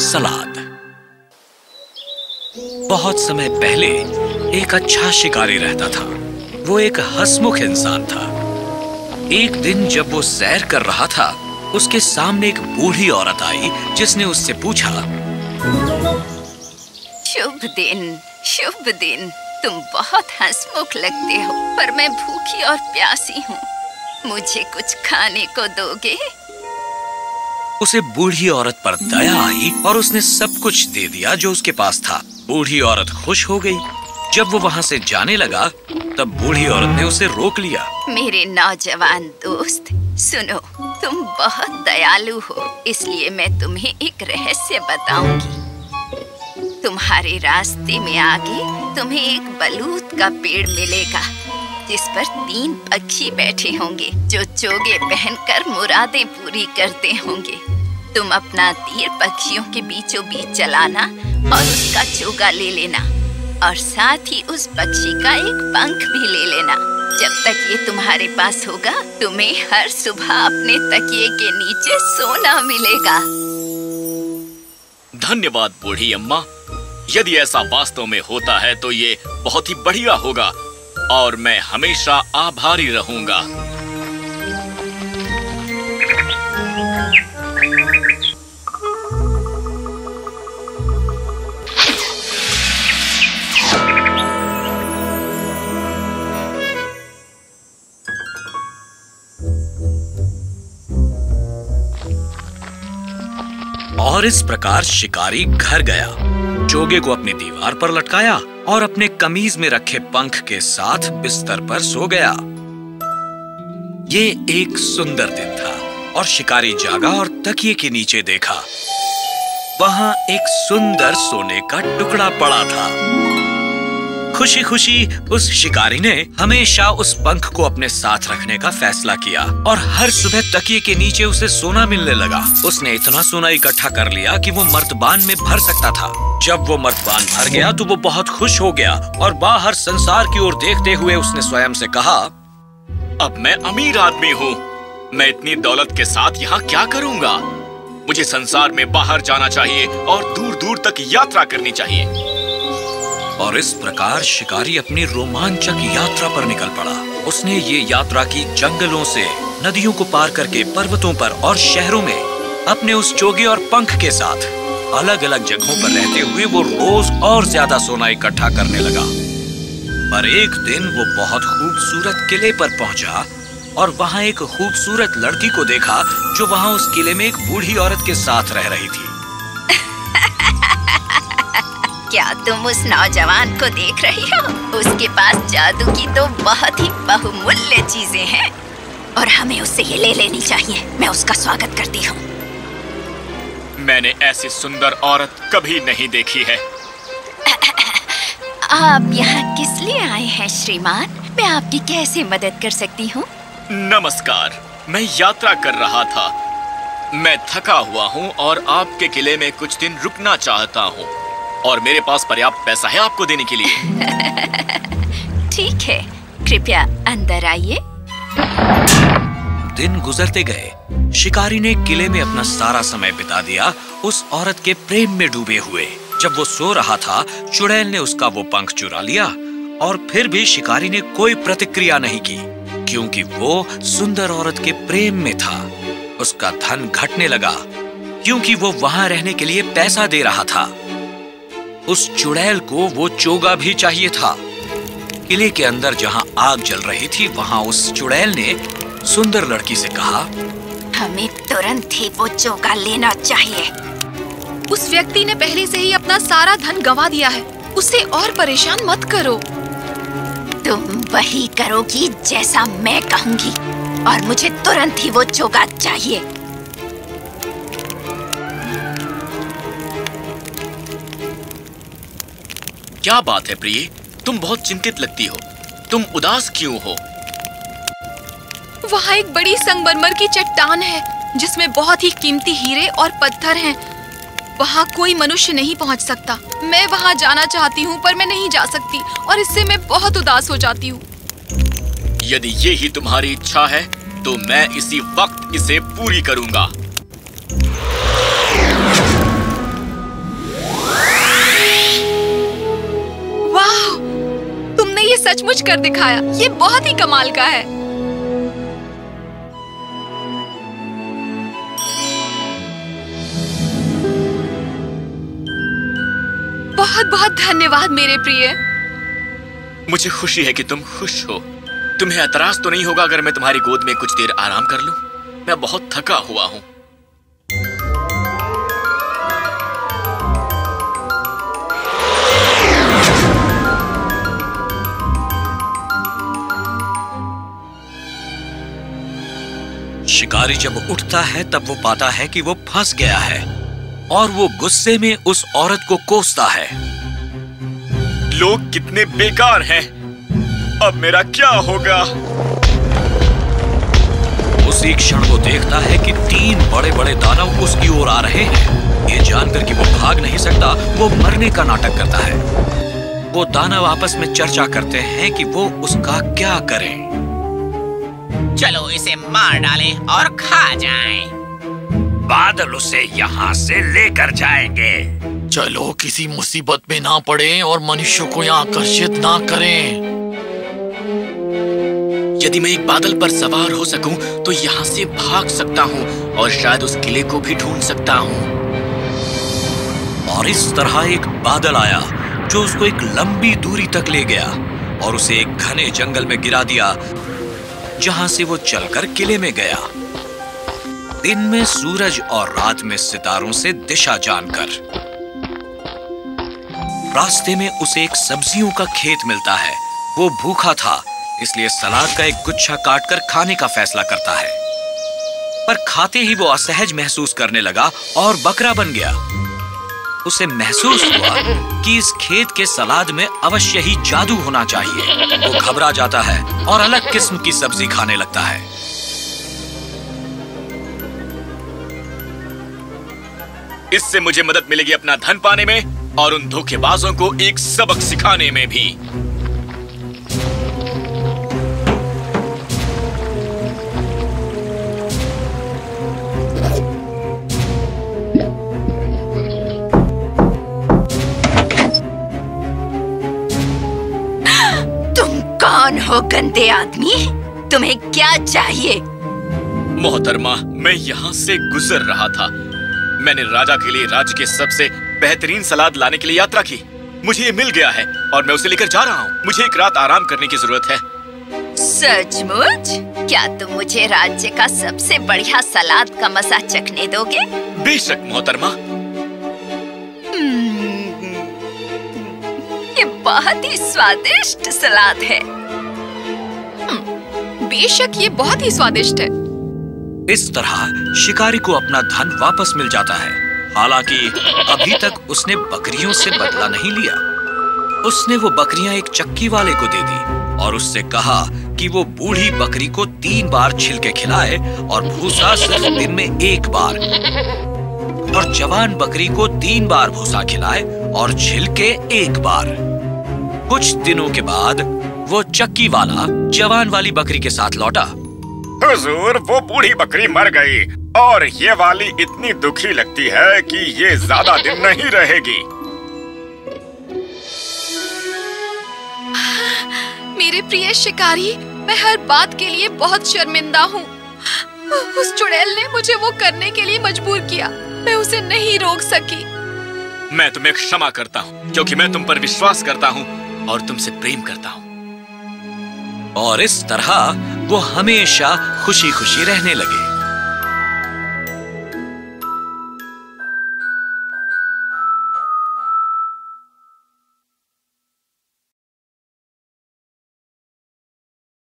सलाद। बहुत समय पहले एक अच्छा शिकारी रहता था। वो एक हंसमुख इंसान था। एक दिन जब वो सैर कर रहा था, उसके सामने एक बूढ़ी औरत आई जिसने उससे पूछा, शुभ दिन, शुभ दिन। तुम बहुत हंसमुख लगते हो, पर मैं भूखी और प्यासी हूँ। मुझे कुछ खाने को दोगे? उसे बूढ़ी औरत पर दया आई और उसने सब कुछ दे दिया जो उसके पास था। बूढ़ी औरत खुश हो गई। जब वो वहाँ से जाने लगा, तब बूढ़ी औरत ने उसे रोक लिया। मेरे नौजवान दोस्त, सुनो, तुम बहुत दयालु हो, इसलिए मैं तुम्हें एक रहस्य बताऊंगी। तुम्हारे रास्ते में आगे तुम्हें एक बलूत का पेड़ मिलेगा, जिस पर 3 पक्षी बैठे होंगे जो चोगे पहनकर मुरादें पूरी करते होंगे। तुम अपना तीर पक्षियों के बीचों बीच चलाना और उसका चोगा ले लेना, और साथ ही उस पक्षी का एक पंख भी ले लेना। जब तक ये तुम्हारे पास होगा, तुम्हें हर सुबह अपने तकिए के नीचे सोना मिलेगा। धन्यवाद बूढ़ी अम्मा। यदि ऐसा वास्तव में होता है तो ये बहुत ही बढ़िया होगा और मैं हमेशा आभारी रहूंगा। और इस प्रकार शिकारी घर गया, चोगे को अपनी दीवार पर लटकाया और अपने कमीज में रखे पंख के साथ बिस्तर पर सो गया। ये एक सुंदर दिन था और शिकारी जागा और तकिए के नीचे देखा। वहां एक सुंदर सोने का टुकड़ा पड़ा था। खुशी खुशी उस शिकारी ने हमेशा उस पंख को अपने साथ रखने का फैसला किया और हर सुबह तकिए के नीचे उसे सोना मिलने लगा। उसने इतना सोना इकट्ठा कर लिया कि वो मर्तबान में भर सकता था। जब वो मर्तबान भर गया तो वो बहुत खुश हो गया और बाहर संसार की ओर देखते हुए उसने स्वयं से कहा, अब मैं अमीर आदमी हूँ। मैं इतनी दौलत के साथ यहाँ क्या करूँगा? मुझे संसार में बाहर जाना चाहिए और दूर दूर तक यात्रा करनी चाहिए। और इस प्रकार शिकारी अपनी रोमांचक यात्रा पर निकल पड़ा। उसने ये यात्रा की जंगलों से, नदियों को पार करके, पर्वतों पर और शहरों में अपने उस चोगे और पंख के साथ अलग अलग जगहों पर रहते हुए वो रोज और ज्यादा सोना इकट्ठा करने लगा। पर एक दिन वो बहुत खूबसूरत किले पर पहुंचा और वहां एक खूबसूरत लड़की को देखा जो वहां उस किले में एक बूढ़ी औरत के साथ रह रही थी। क्या तुम उस नौजवान को देख रही हो? उसके पास जादू की तो बहुत ही बहुमूल्य चीजें हैं और हमें उससे ये ले लेनी चाहिए। मैं उसका स्वागत करती हूँ। मैंने ऐसी सुंदर औरत कभी नहीं देखी है। आप यहाँ किस लिए आए हैं श्रीमान? मैं आपकी कैसे मदद कर सकती हूँ? नमस्कार, मैं यात्रा कर रहा था। मैं थका हुआ हूँ और आपके किले में कुछ दिन रुकना चाहता हूँ और मेरे पास पर्याप्त पैसा है आपको देने के लिए। ठीक है, कृपया अंदर आइए। दिन गुजरते गए। शिकारी ने किले में अपना सारा समय बिता दिया उस औरत के प्रेम में डूबे हुए। जब वो सो रहा था, चुड़ैल ने उसका वो पंख चुरा लिया और फिर भी शिकारी ने कोई प्रतिक्रिया नहीं की, क्योंकि वो सुंदर औरत के प्रेम में था। उसका धन घटने लगा क्योंकि वो वहां रहने के लिए पैसा दे रहा था। उस चुड़ैल को वो चोगा भी चाहिए था। किले के अंदर जहां आग जल रही थी, वहां उस चुड़ैल ने सुंदर लड़की से कहा, हमें तुरंत ही वो चोगा लेना चाहिए। उस व्यक्ति ने पहले से ही अपना सारा धन गंवा दिया है। उसे और परेशान मत करो। तुम वही करोगी जैसा मैं कहूंगी और मुझे तुरंत ही वो चोगा चाहिए। क्या बात है प्रिय, तुम बहुत चिंतित लगती हो। तुम उदास क्यों हो? वहाँ एक बड़ी संगमरमर की चट्टान है जिसमें बहुत ही कीमती हीरे और पत्थर हैं। वहाँ कोई मनुष्य नहीं पहुँच सकता। मैं वहाँ जाना चाहती हूँ पर मैं नहीं जा सकती और इससे मैं बहुत उदास हो जाती हूँ। यदि ये ही तुम्हारी इच्छा है तो मैं इसी वक्त इसे पूरी करूँगा। ये सचमुच कर दिखाया। ये बहुत ही कमाल का है। बहुत बहुत धन्यवाद मेरे प्रिय। मुझे खुशी है कि तुम खुश हो। तुम्हें एतराज तो नहीं होगा अगर मैं तुम्हारी गोद में कुछ देर आराम कर लूं? मैं बहुत थका हुआ हूं। शिकारी जब उठता है तब वो पाता है कि वो फंस गया है और वो गुस्से में उस औरत को कोसता है। लोग कितने बेकार हैं। अब मेरा क्या होगा? उसी क्षण वो देखता है कि 3 बड़े बड़े दानव उसकी ओर आ रहे हैं। ये जानकर कि वो भाग नहीं सकता, वो मरने का नाटक करता है। वो दानव आपस में चर्चा करते हैं कि वो उसका क्या करें। चलो इसे मार डालें और खा जाएं। बादल उसे यहाँ से लेकर जाएंगे। चलो किसी मुसीबत में ना पड़े और मनुष्यों को यहाँ आकर्षित ना करें। यदि मैं एक बादल पर सवार हो सकूं तो यहाँ से भाग सकता हूँ और शायद उस किले को भी ढूंढ सकता हूँ। और इस तरह एक बादल आया जो उसको एक लंबी दूरी तक ले गया और उसे एक घने जंगल में गिरा दिया, जहां से वो चलकर किले में गया, दिन में सूरज और रात में सितारों से दिशा जानकर। रास्ते में उसे एक सब्जियों का खेत मिलता है। वो भूखा था, इसलिए सलाद का एक गुच्छा काटकर खाने का फैसला करता है, पर खाते ही वो असहज महसूस करने लगा और बकरा बन गया। उसे महसूस हुआ कि इस खेत के सलाद में अवश्य ही जादू होना चाहिए। वो घबरा जाता है और अलग किस्म की सब्जी खाने लगता है। इससे मुझे मदद मिलेगी अपना धन पाने में और उन धोखेबाजों को एक सबक सिखाने में भी। कौन हो गंदे आदमी? तुम्हें क्या चाहिए? मोहतरमा, मैं यहाँ से गुजर रहा था। मैंने राजा के लिए राज्य के सबसे बेहतरीन सलाद लाने के लिए यात्रा की। मुझे ये मिल गया है और मैं उसे लेकर जा रहा हूँ। मुझे एक रात आराम करने की जरूरत है। सचमुच? क्या तुम मुझे राज्य का सबसे बढ़िया सलाद का मजा चखने दोगे? बेशक मोहतरमा। ये बहुत ही स्वादिष्ट सलाद है। बेशक ये बहुत ही स्वादिष्ट है। इस तरह शिकारी को अपना धन वापस मिल जाता है। हालांकि अभी तक उसने बकरियों से बदला नहीं लिया। उसने वो बकरियां एक चक्की वाले को दे दी और उससे कहा कि वो बूढ़ी बकरी को 3 बार छिलके खिलाए और भूसा सिर्फ दिन में 1 बार, और जवान बकरी को 3 बार भूसा खिलाए और छिलके 1 बार। कुछ दिनों के बाद वो चक्की वाला जवान वाली बकरी के साथ लौटा। हुजूर, वो बूढ़ी बकरी मर गई और ये वाली इतनी दुखी लगती है कि ये ज्यादा दिन नहीं रहेगी। मेरे प्रिय शिकारी, मैं हर बात के लिए बहुत शर्मिंदा हूँ। उस चुड़ैल ने मुझे वो करने के लिए मजबूर किया। मैं उसे नहीं रोक सकी। मैं तुम्हें क्षमा करता हूँ क्योंकि मैं तुम पर विश्वास करता हूँ और तुमसे प्रेम करता हूँ। और इस तरह वो हमेशा खुशी खुशी रहने लगे।